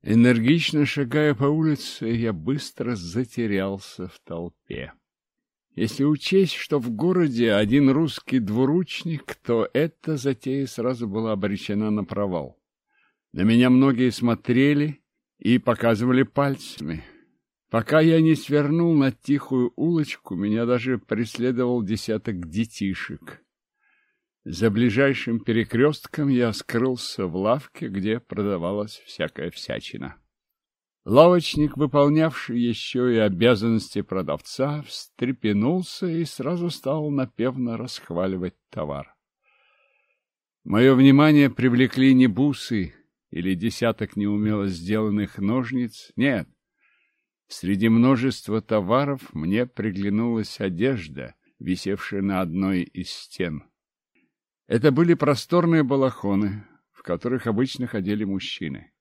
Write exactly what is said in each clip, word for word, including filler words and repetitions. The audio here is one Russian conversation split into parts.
Энергично шагая по улице, я быстро затерялся в толпе. Если учесть, что в городе один русский двуручник, то эта затея сразу была обречена на провал. На меня многие смотрели и показывали пальцами. Пока я не свернул на тихую улочку, меня даже преследовал десяток детишек. За ближайшим перекрестком я скрылся в лавке, где продавалась всякая всячина. Лавочник, выполнявший еще и обязанности продавца, встрепенулся и сразу стал напевно расхваливать товар. Мое внимание привлекли не бусы или десяток неумело сделанных ножниц. Нет, среди множества товаров мне приглянулась одежда, висевшая на одной из стен. Это были просторные балахоны, в которых обычно ходили мужчины.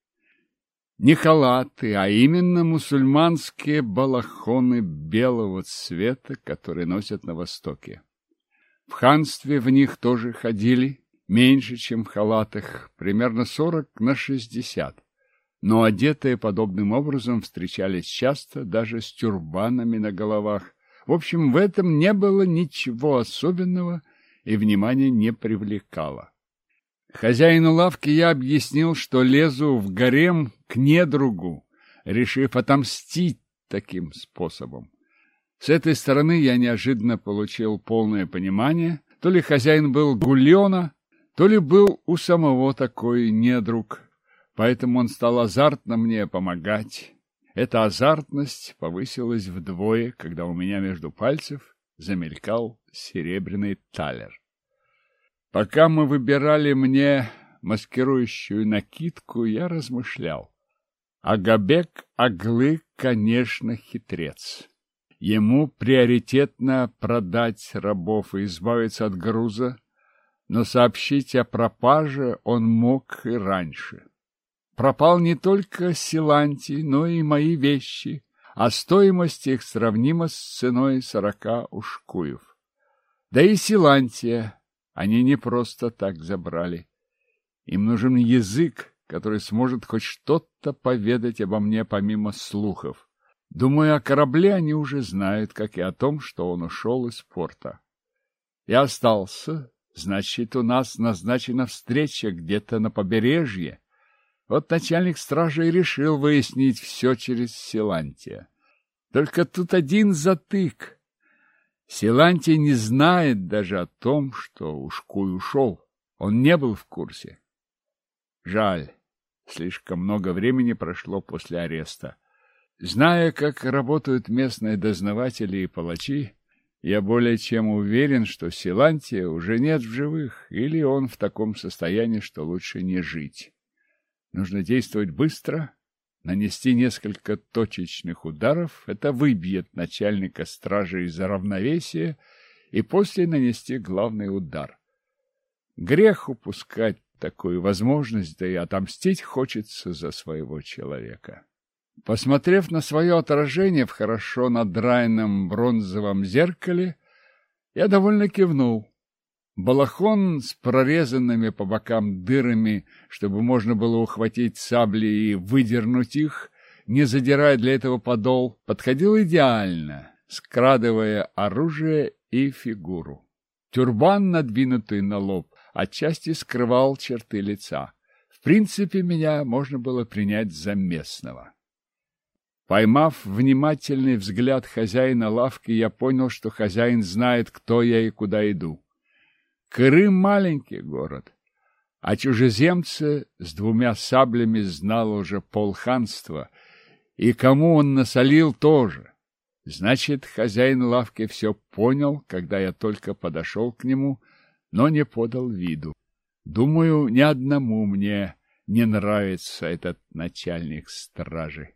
Не халаты, а именно мусульманские балахоны белого цвета, которые носят на Востоке. В ханстве в них тоже ходили, меньше, чем в халатах, примерно сорок на шестьдесят. Но одетые подобным образом встречались часто, даже с тюрбанами на головах. В общем, в этом не было ничего особенного и внимания не привлекало. Хозяину лавки я объяснил, что лезу в гарем к недругу, решив отомстить таким способом. С этой стороны я неожиданно получил полное понимание, то ли хозяин был гулёна, то ли был у самого такой недруг, поэтому он стал азартно мне помогать. Эта азартность повысилась вдвое, когда у меня между пальцев замелькал серебряный талер. Пока мы выбирали мне маскирующую накидку, я размышлял. Агабек Аглы, конечно, хитрец. Ему приоритетно продать рабов и избавиться от груза, но сообщить о пропаже он мог и раньше. Пропал не только Силантий, но и мои вещи, а стоимость их сравнима с ценой сорока ушкуев. Да и Силантия они не просто так забрали. Им нужен язык, который сможет хоть что-то поведать обо мне помимо слухов. Думаю, о корабле они уже знают, как и о том, что он ушел из порта. Я остался, значит, у нас назначена встреча где-то на побережье. Вот начальник стражи и решил выяснить все через Силантия. Только тут один затык. Силантий не знает даже о том, что Ушкуй ушел. Он не был в курсе. Жаль, слишком много времени прошло после ареста. Зная, как работают местные дознаватели и палачи, я более чем уверен, что Силантия уже нет в живых, или он в таком состоянии, что лучше не жить. Нужно действовать быстро, нанести несколько точечных ударов, это выбьет начальника стражи из равновесия, и после нанести главный удар. Грех упускать такую возможность, да и отомстить хочется за своего человека. Посмотрев на свое отражение в хорошо надраенном бронзовом зеркале, я довольно кивнул. Балахон с прорезанными по бокам дырами, чтобы можно было ухватить сабли и выдернуть их, не задирая для этого подол, подходил идеально, скрадывая оружие и фигуру. Тюрбан, надвинутый на лоб, отчасти скрывал черты лица. В принципе, меня можно было принять за местного. Поймав внимательный взгляд хозяина лавки, я понял, что хозяин знает, кто я и куда иду. Крым — маленький город, а чужеземцы с двумя саблями знал уже полханства, и кому он насолил тоже. Значит, хозяин лавки все понял, когда я только подошел к нему, но не подал виду. Думаю, ни одному мне не нравится этот начальник стражи.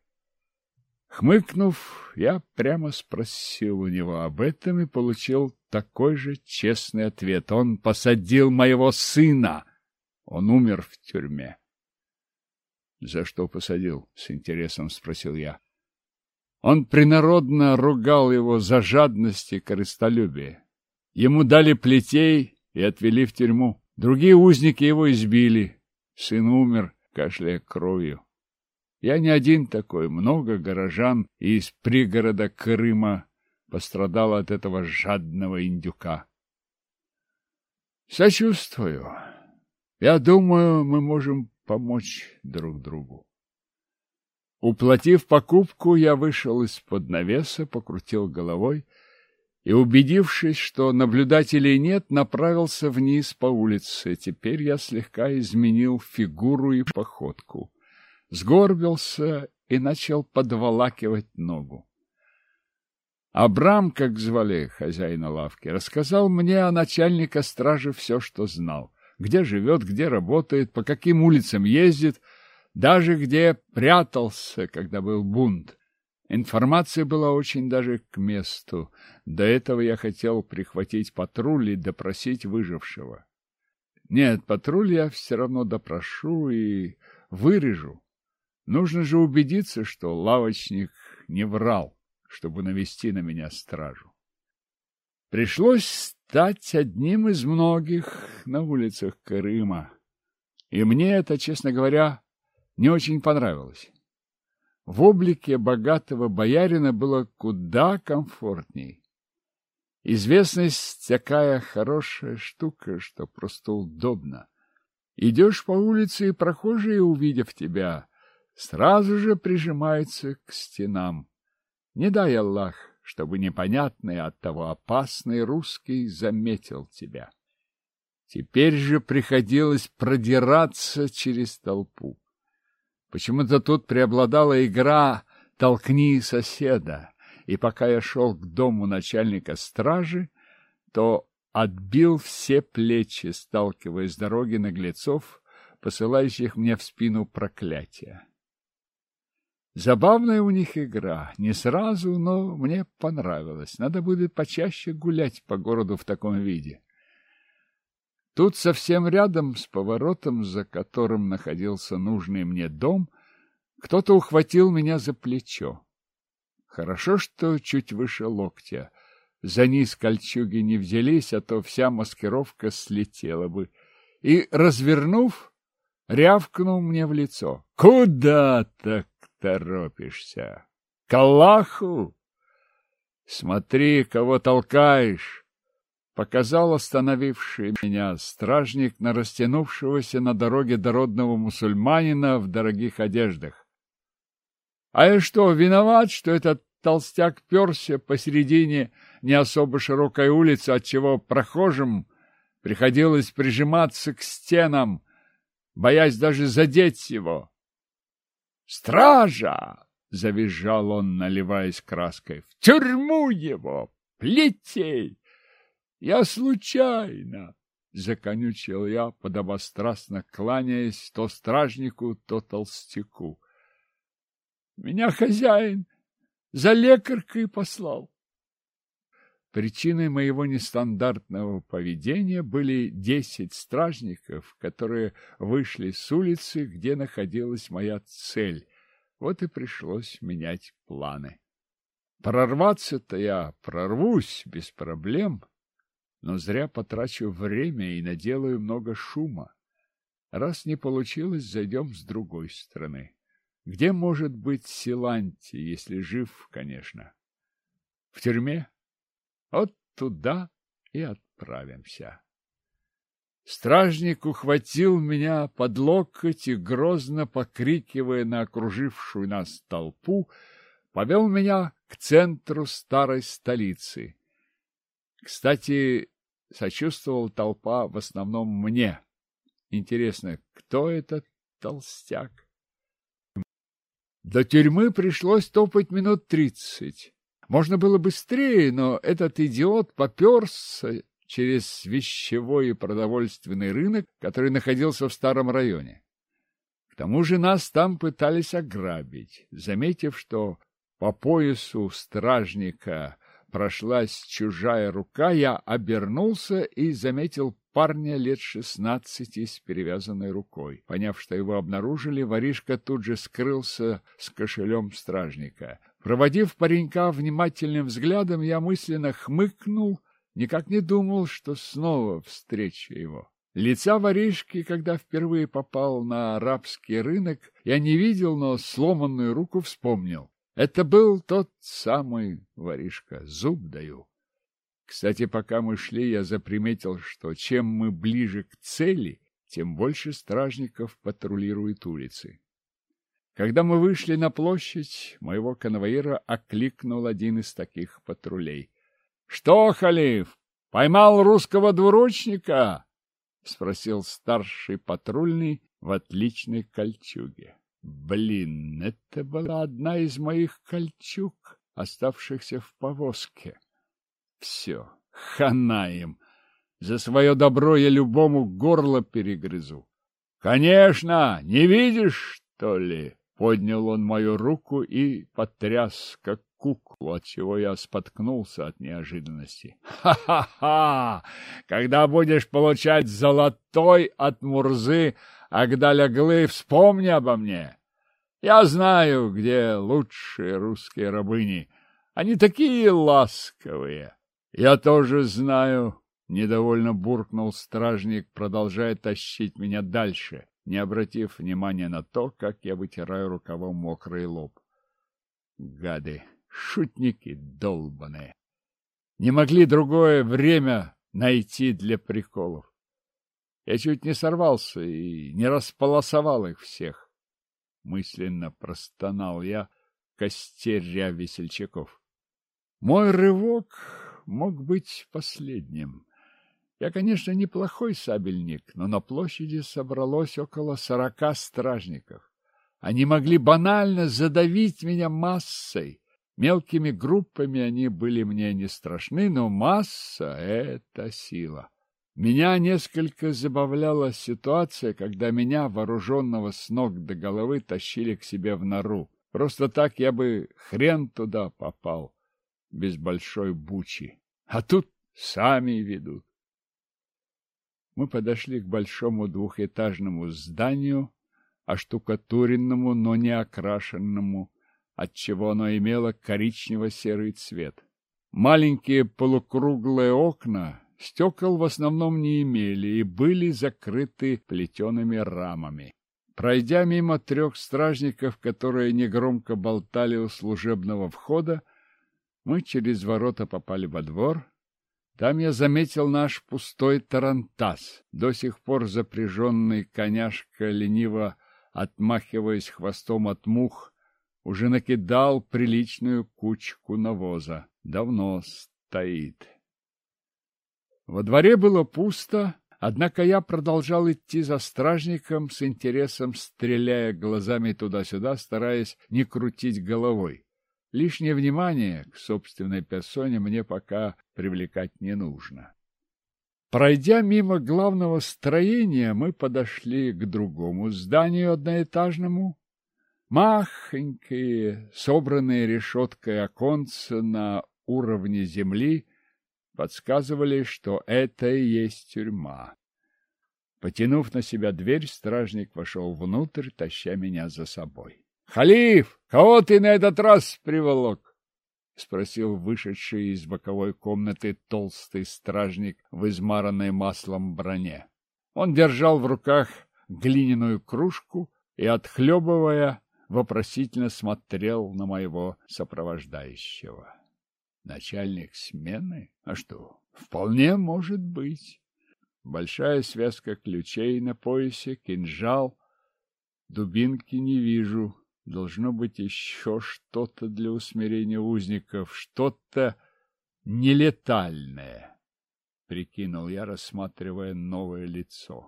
Хмыкнув, я прямо спросил у него об этом и получил такой же честный ответ. Он посадил моего сына. Он умер в тюрьме. — За что посадил? — с интересом спросил я. Он принародно ругал его за жадность и корыстолюбие. Ему дали плетей и отвели в тюрьму. Другие узники его избили. Сын умер, кашляя кровью. Я не один такой, много горожан из пригорода Крыма пострадало от этого жадного индюка. Сочувствую. Я думаю, мы можем помочь друг другу. Уплатив покупку, я вышел из-под навеса, покрутил головой и, убедившись, что наблюдателей нет, направился вниз по улице. Теперь я слегка изменил фигуру и походку, сгорбился и начал подволакивать ногу. Абрам, как звали хозяина лавки, рассказал мне о начальнике стражи все, что знал. Где живет, где работает, по каким улицам ездит, даже где прятался, когда был бунт. Информация была очень даже к месту. До этого я хотел прихватить патруль и допросить выжившего. Нет, патруль я все равно допрошу и вырежу. Нужно же убедиться, что лавочник не врал, чтобы навести на меня стражу. Пришлось стать одним из многих на улицах Крыма. И мне это, честно говоря, не очень понравилось. В облике богатого боярина было куда комфортней. Известность такая хорошая штука, что просто удобно. Идешь по улице, и прохожие, увидев тебя, сразу же прижимаются к стенам. Не дай Аллах, чтобы непонятный, оттого опасный русский заметил тебя. Теперь же приходилось продираться через толпу. Почему-то тут преобладала игра «толкни соседа», и пока я шел к дому начальника стражи, то отбил все плечи, сталкиваясь с дороги наглецов, посылающих мне в спину проклятия. Забавная у них игра, не сразу, но мне понравилось. Надо будет почаще гулять по городу в таком виде. Тут совсем рядом с поворотом, за которым находился нужный мне дом, кто-то ухватил меня за плечо. Хорошо, что чуть выше локтя. За низ кольчуги не взялись, а то вся маскировка слетела бы. И, развернув, рявкнул мне в лицо. — Куда так торопишься? К Аллаху? Смотри, кого толкаешь! Показал остановивший меня стражник на растянувшегося на дороге дородного мусульманина в дорогих одеждах. А я что, виноват, что этот толстяк перся посередине не особо широкой улицы, отчего прохожим приходилось прижиматься к стенам, боясь даже задеть его? «Стража!» — завизжал он, наливаясь краской. «В тюрьму его! Плетей!» «Я случайно!» — законючил я, подобострастно кланяясь то стражнику, то толстяку. «Меня хозяин за лекаркой послал». Причиной моего нестандартного поведения были десять стражников, которые вышли с улицы, где находилась моя цель. Вот и пришлось менять планы. Прорваться-то я прорвусь без проблем, но зря потрачу время и наделаю много шума. Раз не получилось, зайдем с другой стороны. Где может быть Силантий, если жив, конечно? В тюрьме? Вот туда и отправимся. Стражник ухватил меня под локоть и, грозно покрикивая на окружившую нас толпу, повел меня к центру старой столицы. Кстати, сочувствовала толпа в основном мне. Интересно, кто этот толстяк? До тюрьмы пришлось топать минут тридцать. Можно было быстрее, но этот идиот попёрся через вещевой и продовольственный рынок, который находился в старом районе. К тому же нас там пытались ограбить. Заметив, что по поясу стражника прошлась чужая рука, я обернулся и заметил парня лет шестнадцати с перевязанной рукой. Поняв, что его обнаружили, воришка тут же скрылся с кошелем стражника. Проводив паренька внимательным взглядом, я мысленно хмыкнул, никак не думал, что снова встречу его. Лица воришки, когда впервые попал на арабский рынок, я не видел, но сломанную руку вспомнил. Это был тот самый воришка, зуб даю. Кстати, пока мы шли, я заприметил, что чем мы ближе к цели, тем больше стражников патрулирует улицы. Когда мы вышли на площадь, моего конвоира окликнул один из таких патрулей. — Что, халиф, поймал русского двуручника? — спросил старший патрульный в отличной кольчуге. Блин, это была одна из моих кольчуг, оставшихся в повозке. Все, хана им. За свое добро я любому горло перегрызу. — Конечно, не видишь, что ли? Поднял он мою руку и потряс, как куклу, отчего я споткнулся от неожиданности. Ха-ха-ха! Когда будешь получать золотой от Мурзы Агдаль-Аглы, вспомни обо мне. Я знаю, где лучшие русские рабыни. Они такие ласковые. Я тоже знаю, — недовольно буркнул стражник, продолжая тащить меня дальше, не обратив внимания на то, как я вытираю рукавом мокрый лоб. Гады, шутники долбаные. Не могли другое время найти для приколов. Я чуть не сорвался и не располосовал их всех. Мысленно простонал я, костеря весельчаков. Мой рывок мог быть последним. Я, конечно, неплохой сабельник, но на площади собралось около сорока стражников. Они могли банально задавить меня массой. Мелкими группами они были мне не страшны, но масса — это сила. Меня несколько забавляла ситуация, когда меня, вооруженного с ног до головы, тащили к себе в нору. Просто так я бы хрен туда попал, без большой бучи. А тут сами ведут. Мы подошли к большому двухэтажному зданию, оштукатуренному, но не окрашенному, отчего оно имело коричнево-серый цвет. Маленькие полукруглые окна стекол в основном не имели и были закрыты плетеными рамами. Пройдя мимо трех стражников, которые негромко болтали у служебного входа, мы через ворота попали во двор. Там я заметил наш пустой тарантас, до сих пор запряженный коняшка, лениво отмахиваясь хвостом от мух, уже накидал приличную кучку навоза. Давно стоит. Во дворе было пусто, однако я продолжал идти за стражником с интересом, стреляя глазами туда-сюда, стараясь не крутить головой. Лишнее внимание к собственной персоне мне пока привлекать не нужно. Пройдя мимо главного строения, мы подошли к другому зданию одноэтажному. Махонькие, собранные решеткой оконца на уровне земли, подсказывали, что это и есть тюрьма. Потянув на себя дверь, стражник вошел внутрь, таща меня за собой. — Халиф, кого ты на этот раз приволок? — спросил вышедший из боковой комнаты толстый стражник в измаранной маслом броне. Он держал в руках глиняную кружку и, отхлебывая, вопросительно смотрел на моего сопровождающего. Начальник смены? А что, вполне может быть. Большая связка ключей на поясе, кинжал, дубинки не вижу. Должно быть еще что-то для усмирения узников, что-то нелетальное, — прикинул я, рассматривая новое лицо.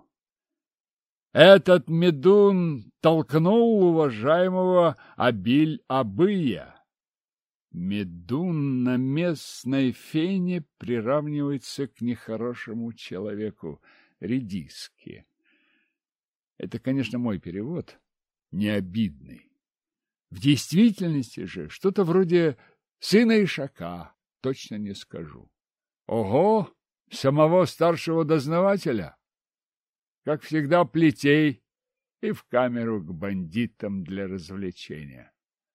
Этот медун толкнул уважаемого Абиль-Абыя. Медун на местной фене приравнивается к нехорошему человеку, редиске. Это, конечно, мой перевод, не обидный. В действительности же что-то вроде сына Ишака, точно не скажу. Ого, самого старшего дознавателя? Как всегда, плетей и в камеру к бандитам для развлечения.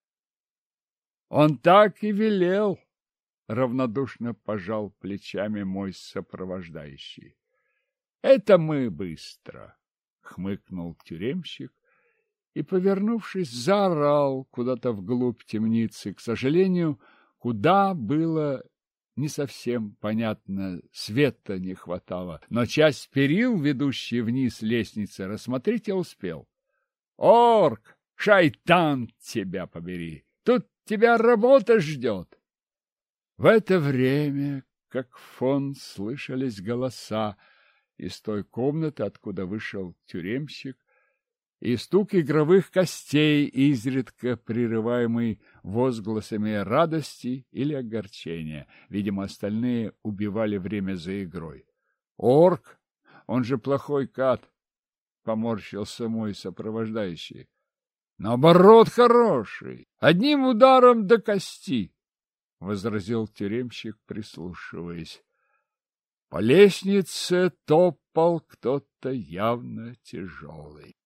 Он так и велел, — равнодушно пожал плечами мой сопровождающий. Это мы быстро, — хмыкнул тюремщик и, повернувшись, заорал куда-то вглубь темницы. К сожалению, куда было не совсем понятно, света не хватало, но часть перил, ведущей вниз лестницы, рассмотреть я успел. Орк, шайтан тебя побери! Тут тебя работа ждет! В это время, как фон, слышались голоса из той комнаты, откуда вышел тюремщик, и стук игровых костей, изредка прерываемый возгласами радости или огорчения. Видимо, остальные убивали время за игрой. Орк, он же плохой кат, поморщился мой сопровождающий. Наоборот, хороший, одним ударом до кости, возразил тюремщик, прислушиваясь. По лестнице топал кто-то явно тяжелый.